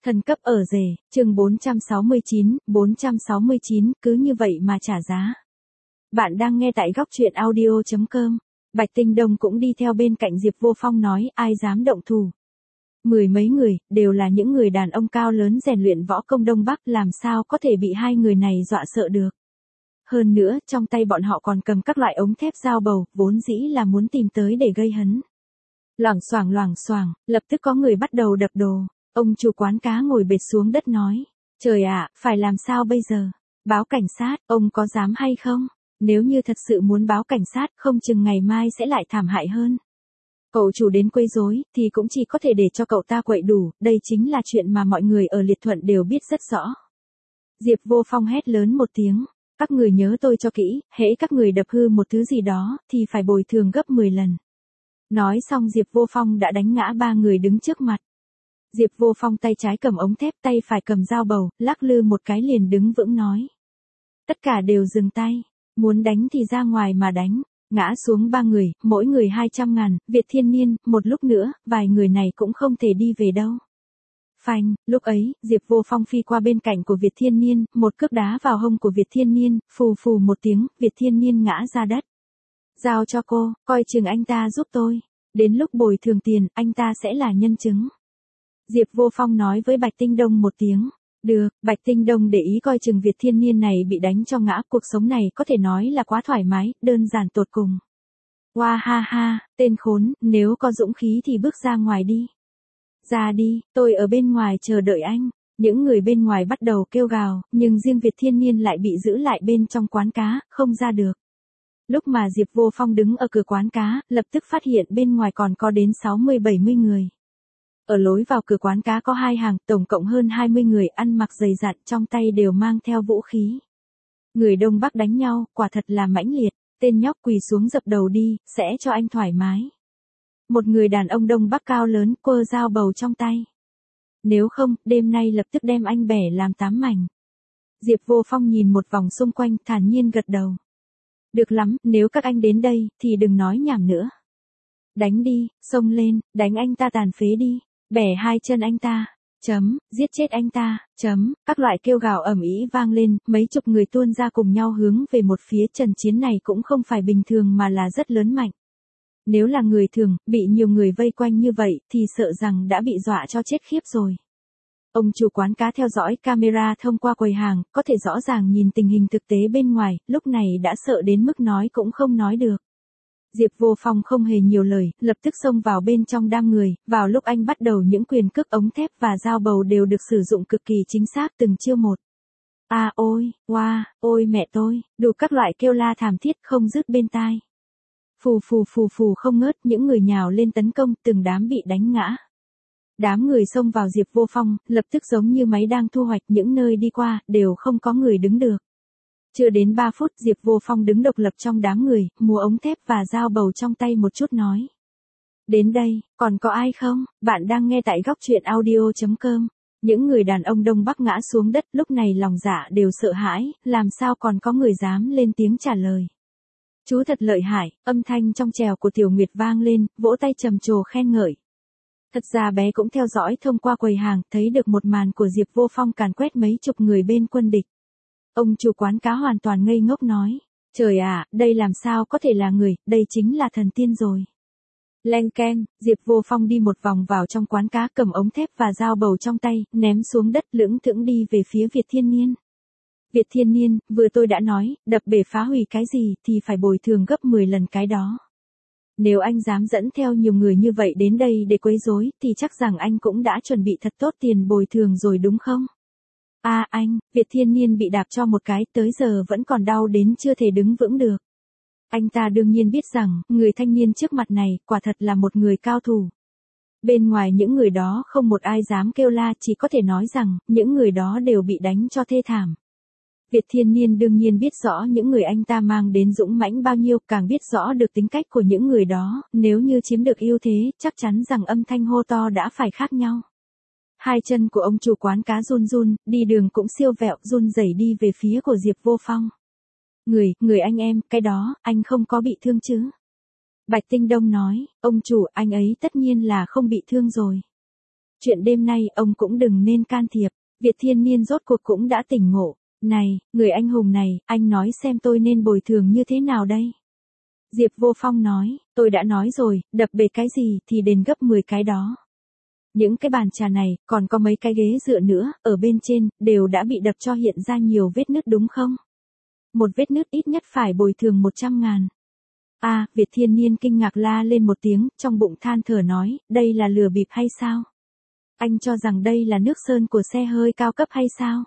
Thần cấp ở rể, chương 469, cứ như vậy mà trả giá. Bạn đang nghe tại góc truyện audio.com. Bạch Tinh Đông cũng đi theo bên cạnh Diệp Vô Phong nói, ai dám động thủ. Mười mấy người, đều là những người đàn ông cao lớn rèn luyện võ công Đông Bắc, làm sao có thể bị hai người này dọa sợ được. Hơn nữa, trong tay bọn họ còn cầm các loại ống thép dao bầu, vốn dĩ là muốn tìm tới để gây hấn. Loảng xoảng, lập tức có người bắt đầu đập đồ. Ông chủ quán cá ngồi bệt xuống đất nói, trời ạ, phải làm sao bây giờ? Báo cảnh sát, ông có dám hay không? Nếu như thật sự muốn báo cảnh sát, không chừng ngày mai sẽ lại thảm hại hơn. Cậu chủ đến quấy rối, thì cũng chỉ có thể để cho cậu ta quậy đủ, đây chính là chuyện mà mọi người ở Liệt Thuận đều biết rất rõ. Diệp Vô Phong hét lớn một tiếng, các người nhớ tôi cho kỹ, hễ các người đập hư một thứ gì đó, thì phải bồi thường gấp 10 lần. Nói xong Diệp Vô Phong đã đánh ngã ba người đứng trước mặt. Diệp Vô Phong tay trái cầm ống thép, tay phải cầm dao bầu, lắc lư một cái liền đứng vững nói. Tất cả đều dừng tay, muốn đánh thì ra ngoài mà đánh, ngã xuống ba người, mỗi người 200.000, Việt Thiên Niên, một lúc nữa, vài người này cũng không thể đi về đâu. Phanh, lúc ấy, Diệp Vô Phong phi qua bên cạnh của Việt Thiên Niên, một cước đá vào hông của Việt Thiên Niên, phù phù một tiếng, Việt Thiên Niên ngã ra đất. Giao cho cô, coi chừng anh ta giúp tôi, đến lúc bồi thường tiền, anh ta sẽ là nhân chứng. Diệp Vô Phong nói với Bạch Tinh Đông một tiếng. Được, Bạch Tinh Đông để ý coi chừng Việt Thiên Niên này bị đánh cho ngã, cuộc sống này có thể nói là quá thoải mái, đơn giản tột cùng. Hoa ha ha, tên khốn, nếu có dũng khí thì bước ra ngoài đi. Ra đi, tôi ở bên ngoài chờ đợi anh. Những người bên ngoài bắt đầu kêu gào, nhưng riêng Việt Thiên Niên lại bị giữ lại bên trong quán cá, không ra được. Lúc mà Diệp Vô Phong đứng ở cửa quán cá, lập tức phát hiện bên ngoài còn có đến 60-70 người. Ở lối vào cửa quán cá có hai hàng, tổng cộng hơn 20 người ăn mặc dày dặn, trong tay đều mang theo vũ khí. Người Đông Bắc đánh nhau, quả thật là mãnh liệt, tên nhóc quỳ xuống dập đầu đi, sẽ cho anh thoải mái. Một người đàn ông Đông Bắc cao lớn, quơ dao bầu trong tay. Nếu không, đêm nay lập tức đem anh bẻ làm 8 mảnh. Diệp Vô Phong nhìn một vòng xung quanh, thản nhiên gật đầu. Được lắm, nếu các anh đến đây, thì đừng nói nhảm nữa. Đánh đi, xông lên, đánh anh ta tàn phế đi. Bẻ hai chân anh ta, giết chết anh ta, các loại kêu gào ầm ĩ vang lên, mấy chục người tuôn ra cùng nhau hướng về một phía. Trận chiến này cũng không phải bình thường mà là rất lớn mạnh. Nếu là người thường, bị nhiều người vây quanh như vậy, thì sợ rằng đã bị dọa cho chết khiếp rồi. Ông chủ quán cá theo dõi camera thông qua quầy hàng, có thể rõ ràng nhìn tình hình thực tế bên ngoài, lúc này đã sợ đến mức nói cũng không nói được. Diệp Vô Phong không hề nhiều lời, lập tức xông vào bên trong đám người, vào lúc anh bắt đầu những quyền cước ống thép và dao bầu đều được sử dụng cực kỳ chính xác từng chiêu một. À ôi, wow, ôi mẹ tôi, đủ các loại kêu la thảm thiết không dứt bên tai. Phù không ngớt, những người nhào lên tấn công, từng đám bị đánh ngã. Đám người xông vào Diệp Vô Phong, lập tức giống như máy đang thu hoạch, những nơi đi qua, đều không có người đứng được. Chưa đến 3 phút Diệp Vô Phong đứng độc lập trong đám người, múa ống thép và dao bầu trong tay một chút nói. Đến đây, còn có ai không? Bạn đang nghe tại góc truyện audio.com. Những người đàn ông Đông Bắc ngã xuống đất, lúc này lòng dạ đều sợ hãi, làm sao còn có người dám lên tiếng trả lời. Chú thật lợi hại, âm thanh trong trèo của Tiểu Nguyệt vang lên, vỗ tay trầm trồ khen ngợi. Thật ra bé cũng theo dõi thông qua quầy hàng, thấy được một màn của Diệp Vô Phong càn quét mấy chục người bên quân địch. Ông chủ quán cá hoàn toàn ngây ngốc nói, trời ạ, đây làm sao có thể là người, đây chính là thần tiên rồi. Leng keng, Diệp Vô Phong đi một vòng vào trong quán cá, cầm ống thép và dao bầu trong tay, ném xuống đất, lững thững đi về phía Việt Thiên Niên. Việt Thiên Niên, vừa tôi đã nói, đập bể phá hủy cái gì thì phải bồi thường gấp 10 lần cái đó. Nếu anh dám dẫn theo nhiều người như vậy đến đây để quấy rối, thì chắc rằng anh cũng đã chuẩn bị thật tốt tiền bồi thường rồi đúng không? À anh, Việt Thiên Niên bị đạp cho một cái, tới giờ vẫn còn đau đến chưa thể đứng vững được. Anh ta đương nhiên biết rằng, người thanh niên trước mặt này, quả thật là một người cao thủ. Bên ngoài những người đó không một ai dám kêu la, chỉ có thể nói rằng, những người đó đều bị đánh cho thê thảm. Việt Thiên Niên đương nhiên biết rõ những người anh ta mang đến dũng mãnh bao nhiêu, càng biết rõ được tính cách của những người đó, nếu như chiếm được ưu thế, chắc chắn rằng âm thanh hô to đã phải khác nhau. Hai chân của ông chủ quán cá run run, đi đường cũng siêu vẹo, run rẩy đi về phía của Diệp Vô Phong. Người anh em, cái đó, anh không có bị thương chứ? Bạch Tinh Đông nói, ông chủ, anh ấy tất nhiên là không bị thương rồi. Chuyện đêm nay ông cũng đừng nên can thiệp. Việt Thiên Niên rốt cuộc cũng đã tỉnh ngộ. Này, người anh hùng này, anh nói xem tôi nên bồi thường như thế nào đây? Diệp Vô Phong nói, tôi đã nói rồi, đập bể cái gì thì đền gấp 10 cái đó. Những cái bàn trà này, còn có mấy cái ghế dựa nữa, ở bên trên, đều đã bị đập cho hiện ra nhiều vết nứt đúng không? Một vết nứt ít nhất phải bồi thường 100.000. Việt Thiên Niên kinh ngạc la lên một tiếng, trong bụng than thở nói, đây là lừa bịp hay sao? Anh cho rằng đây là nước sơn của xe hơi cao cấp hay sao?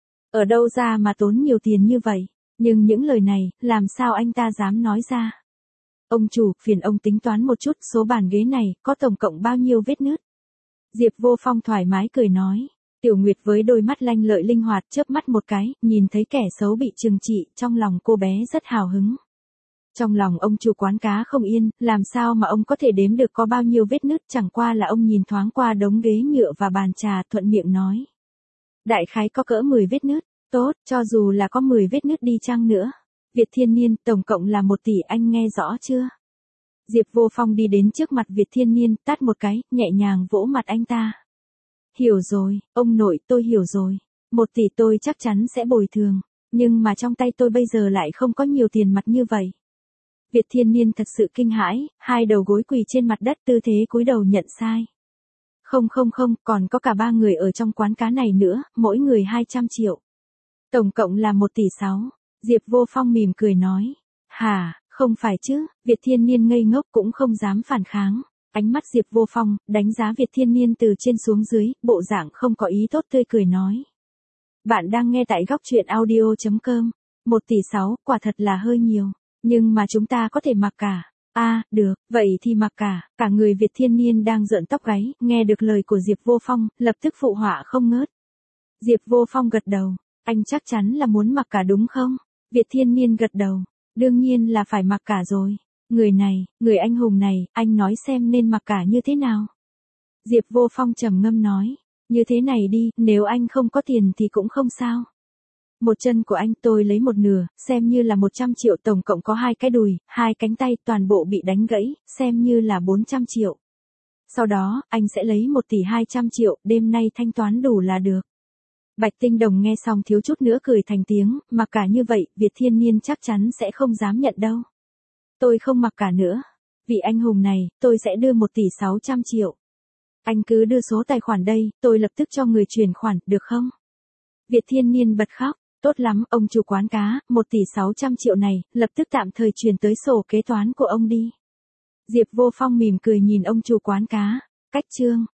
Ở đâu ra mà tốn nhiều tiền như vậy? Nhưng những lời này, làm sao anh ta dám nói ra? Ông chủ, phiền ông tính toán một chút, số bàn ghế này, có tổng cộng bao nhiêu vết nứt? Diệp Vô Phong thoải mái cười nói. Tiểu Nguyệt với đôi mắt lanh lợi linh hoạt chớp mắt một cái, nhìn thấy kẻ xấu bị trừng trị, trong lòng cô bé rất hào hứng. Trong lòng ông chủ quán cá không yên, làm sao mà ông có thể đếm được có bao nhiêu vết nứt, chẳng qua là ông nhìn thoáng qua đống ghế nhựa và bàn trà thuận miệng nói. Đại khái có cỡ 10 vết nứt, tốt, cho dù là có 10 vết nứt đi chăng nữa. Việt Thiên Niên, tổng cộng là 1 tỷ, anh nghe rõ chưa? Diệp Vô Phong đi đến trước mặt Việt Thiên Niên, tát một cái, nhẹ nhàng vỗ mặt anh ta. Hiểu rồi, ông nội, tôi hiểu rồi. 1 tỷ tôi chắc chắn sẽ bồi thường, nhưng mà trong tay tôi bây giờ lại không có nhiều tiền mặt như vậy. Việt Thiên Niên thật sự kinh hãi, hai đầu gối quỳ trên mặt đất tư thế cúi đầu nhận sai. Không, còn có cả 3 người ở trong quán cá này nữa, mỗi người 200 triệu. Tổng cộng là 1 tỷ 6. Diệp Vô Phong mỉm cười nói. Hả, không phải chứ, Việt Thiên Niên ngây ngốc cũng không dám phản kháng. Ánh mắt Diệp Vô Phong, đánh giá Việt Thiên Niên từ trên xuống dưới, bộ dạng không có ý tốt tươi cười nói. Bạn đang nghe tại góc truyện audio.com. 1 tỷ 6, quả thật là hơi nhiều. Nhưng mà chúng ta có thể mặc cả. Được, vậy thì mặc cả. Cả người Việt Thiên Niên đang rợn tóc gáy, nghe được lời của Diệp Vô Phong, lập tức phụ họa không ngớt. Diệp Vô Phong gật đầu. Anh chắc chắn là muốn mặc cả đúng không? Việt Thiên Niên gật đầu. Đương nhiên là phải mặc cả rồi. Người này, người anh hùng này, anh nói xem nên mặc cả như thế nào? Diệp Vô Phong trầm ngâm nói. Như thế này đi, nếu anh không có tiền thì cũng không sao. Một chân của anh tôi lấy một nửa, xem như là 100 triệu, tổng cộng có 2 cái đùi, 2 cánh tay, toàn bộ bị đánh gãy, xem như là 400 triệu. Sau đó, anh sẽ lấy 1 tỷ 200 triệu, đêm nay thanh toán đủ là được. Bạch Tinh Đồng nghe xong thiếu chút nữa cười thành tiếng, mặc cả như vậy, Việt Thiên Niên chắc chắn sẽ không dám nhận đâu. Tôi không mặc cả nữa. Vị anh hùng này, tôi sẽ đưa 1 tỷ 600 triệu. Anh cứ đưa số tài khoản đây, tôi lập tức cho người chuyển khoản, được không? Việt Thiên Niên bật khóc. Tốt lắm, ông chủ quán cá, 1 tỷ 600 triệu này, lập tức tạm thời chuyển tới sổ kế toán của ông đi. Diệp Vô Phong mỉm cười nhìn ông chủ quán cá. Cách chương.